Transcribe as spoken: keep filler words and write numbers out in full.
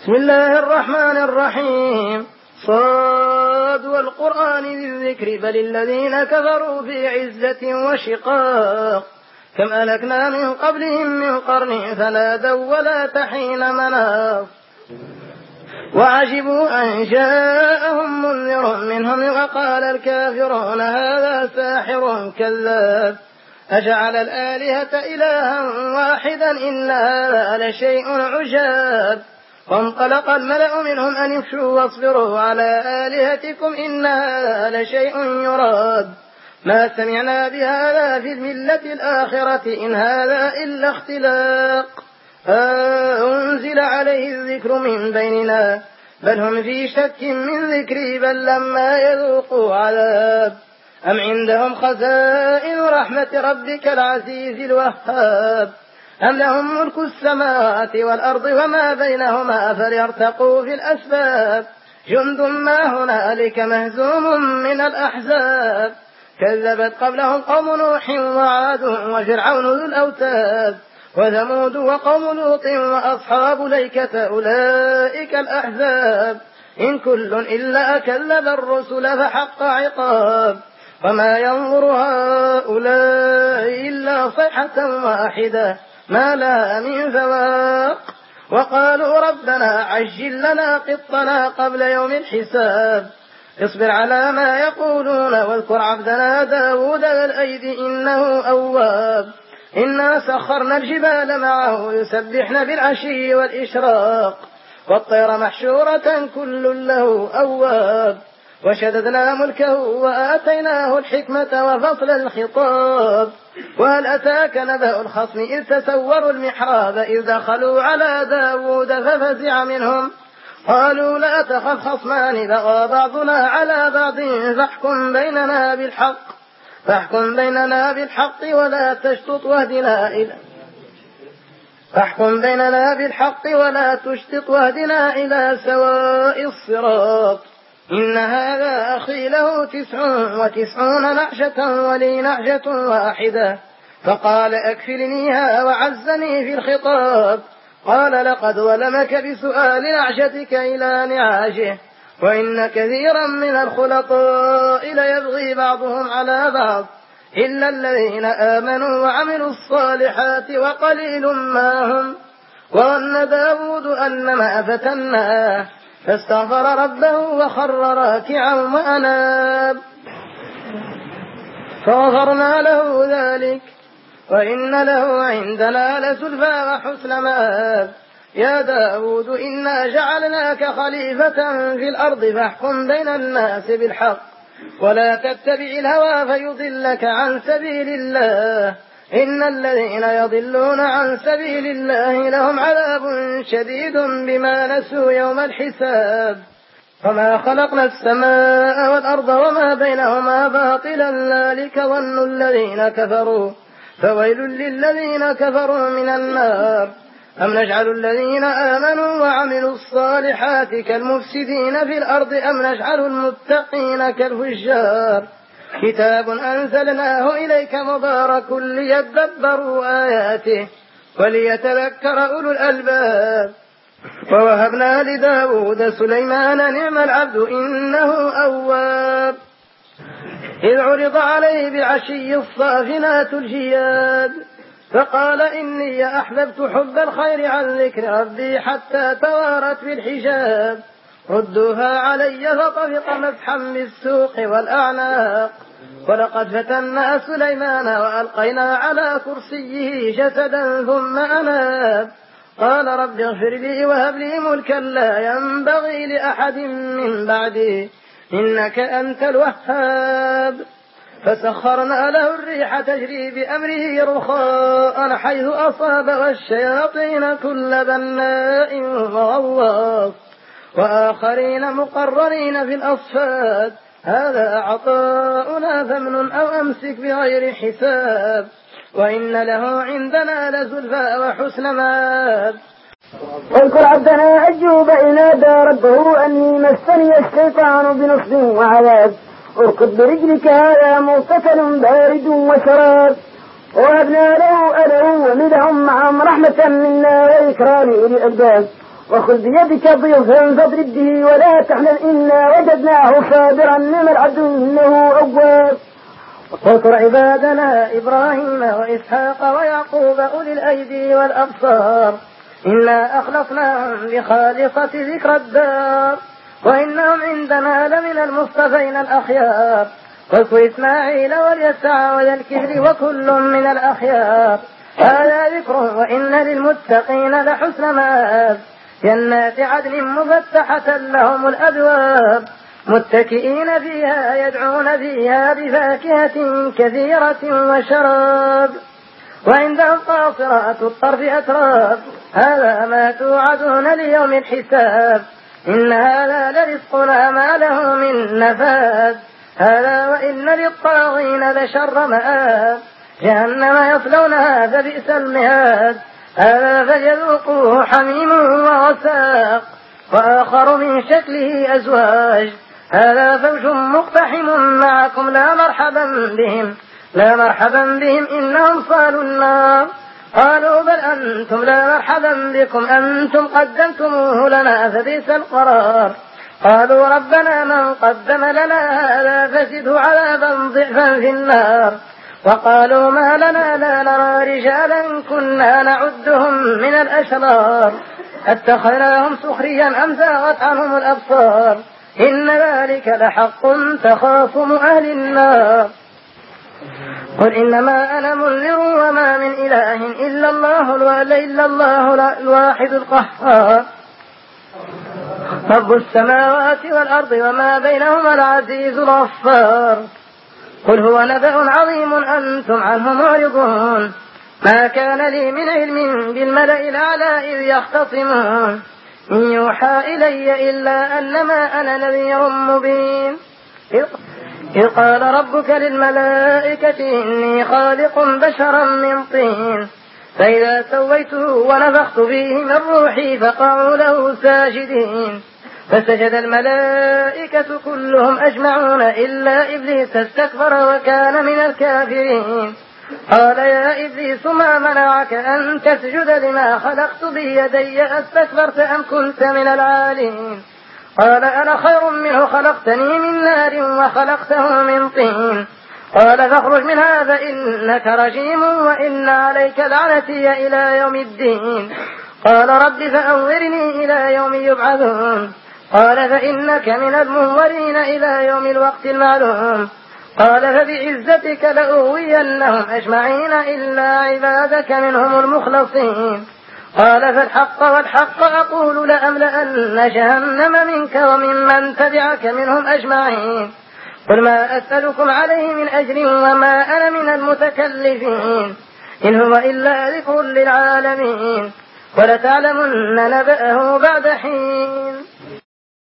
بسم الله الرحمن الرحيم. صاد والقرآن ذي الذكر بل الذين كفروا في عزة وشقاق كم أهلكنا من قبلهم من قرن فنادوا ولا تحين مناص وعجبوا أن جاءهم منذر منهم وقال الكافرون هذا ساحر كذاب أجعل الآلهة إلها واحدا إن هذا لشيء عجاب وانطلق الملأ منهم أن يمشوا واصبروا على آلهتكم إن هذا لشيء يراد ما سمعنا بهذا في الملة الآخرة إن هذا إلا اختلاق أنزل عليه الذكر من بيننا بل هم في شك من ذكري بل لما يذوقوا عذاب أم عندهم خزائن رحمة ربك العزيز الوهاب أم لهم ملك السماوات والأرض وما بينهما فليرتقوا في الأسباب جند ما هنالك مهزوم من الأحزاب كذبت قبلهم قوم نوح وعاد وفرعون ذو الأوتاد وثمود وقوم لوط وأصحاب ليكة أولئك الأحزاب إن كل إلا كذب الرسل فحق عقاب وما ينظر هؤلاء إلا صيحة واحدة ما لها من فواق وقالوا ربنا عجل لنا قطنا قبل يوم الحساب اصبر على ما يقولون واذكر عبدنا داود ذا الأيد إنه أواب إنا سخرنا الجبال معه يسبحن بالعشي والإشراق والطير محشورة كل له أواب وشددنا ملكه وآتيناه الحكمة وفصل الخطاب وهل أتاك نبأ الخصم إذ تسوروا المحراب إذ دخلوا على داود ففزع منهم قالوا لا تخف خصمان بغى بعضنا على بعض فاحكم بيننا بالحق فاحكم بيننا بالحق ولا تشطط واهدنا إلى فاحكم بيننا بالحق ولا تشطط واهدنا إلى سواء الصراط إن هذا أخي له تسع وتسعون نعجة ولي نعجة واحدة فقال أكفلنيها وعزني في الخطاب قال لقد ظلمك بسؤال نعجتك إلى نعاجه وإن كثيرا من الخلطاء ليبغي بعضهم على بعض إلا الذين آمنوا وعملوا الصالحات وقليل ما هم وظن داود أنما فتناه فاستغفر ربه وخر راكعا وأناب فغفرنا له ذلك وإن له عندنا لزلفى وحسن مآب يا داود إنا جعلناك خليفة في الأرض فاحكم بين الناس بالحق ولا تتبع الهوى فيضلك عن سبيل الله إن الذين يضلون عن سبيل الله لهم عذاب شديد بما نسوا يوم الحساب وما خلقنا السماء والأرض وما بينهما باطلا ذلك ظن الذين كفروا فويل للذين كفروا من النار أم نجعل الذين آمنوا وعملوا الصالحات كالمفسدين في الأرض أم نجعل المتقين كالفجار كتاب أنزلناه إليك مبارك ليدبروا آياته وليتذكر أولو الألباب ووهبنا لداود سليمان نعم العبد إنه أواب إذ عرض عليه بعشي الصافنات الجياد فقال إني أحببت حب الخير عن ذكر ربي حتى توارت بالحجاب ردوها علي فطفق مسحا بالسوق والأعناق ولقد فتنا سليمان وألقينا على كرسيه جسدا ثم أناب قال رب اغفر لي وهب لي ملكا لا ينبغي لأحد من بعدي إنك أنت الوهاب فسخرنا له الريح تجري بأمره رخاء حيث أصاب والشياطين كل بناء وغواص وآخرين مقررين في الأصفاد هذا عطاؤنا فمن أو أمسك بغير حساب وإن له عندنا لزلفى وحسن مآب واذكر عبدنا أيوب إذ نادى ربه أني مسني الشيطان بنصب وعذاب اركض برجلك هذا مغتسل بارد وشراب ووهبنا له أهله ومثلهم معهم رحمة منا وذكرى لأولي الألباب وخذ بيدك ضيفا فاضرب به ولا تحزن إنا وجدناه صابرا نعم العبد إنه أواب. واذكر عبادنا إبراهيم وإسحاق ويعقوب أولي الأيدي والأبصار إنا أخلصناهم بخالصة ذكر الدار وإنهم عندنا لمن المصطفين الأخيار. واذكر إسماعيل واليسع وذا الكفل وكل من الأخيار هذا ذكر وإن للمتقين لحسن مآب. جنات عدن مفتحة لهم الأبواب متكئين فيها يدعون فيها بفاكهة كثيرة وشراب. وعندهم قاصرات الطرف أتراب هذا ما توعدون ليوم الحساب إن هذا لرزقنا ما له من نفاد. هذا وإن للطاغين لشر مآب جهنم يصلونها فبئس المهاد. هذا فليذوقوه حميم وغساق وآخر من شكله أزواج هذا فوج مقتحم معكم لا مرحبا بهم لا مرحبا بهم إنهم صالوا النار. قالوا بل أنتم لا مرحبا بكم أنتم قدمتموه لنا فبئس القرار. قالوا ربنا من قدم لنا هذا فزده عذابا ضعفا في النار. وقالوا ما لنا لا نرى رجالا كنا نعدهم من الأشرار اتخذناهم سخريا أم زاغت عنهم الأبصار إن ذلك لحق تخاصم أهل النار. قل إنما أنا منذر وما من إله إلا الله إلا الله الواحد القهار رب السماوات والأرض وما بينهما العزيز الغفار. قل هو نبأ عظيم أنتم عنه معرضون ما كان لي من علم بالملأ الأعلى إذ يختصمون إن يوحى إلي إلا أنما أنا نذير مبين. إذ قال ربك للملائكة إني خالق بشرا من طين فإذا سويته ونفخت فيه من روحي فقعوا له ساجدين. فسجد الملائكة كلهم أجمعون إلا إبليس استكبر وكان من الكافرين. قال يا إبليس ما منعك أن تسجد لما خلقت بيدي أستكبرت أم كنت من العالين؟ قال أنا خير منه خلقتني من نار وخلقته من طين. قال فاخرج منها فإنك رجيم وإن عليك لعنتي إلى يوم الدين. قال رب فأنظرني إلى يوم يبعثون. قال فإنك من المنظرين إلى يوم الوقت المعلوم. قال فبعزتك لأغوينهم أجمعين إلا عبادك منهم المخلصين. قال فالحق والحق أقول لأملأن جهنم منك وممن تبعك منهم أجمعين. قل ما أسألكم عليه من أجر وما أنا من المتكلفين إن هو إلا ذكر للعالمين ولتعلمن نبأه بعد حين.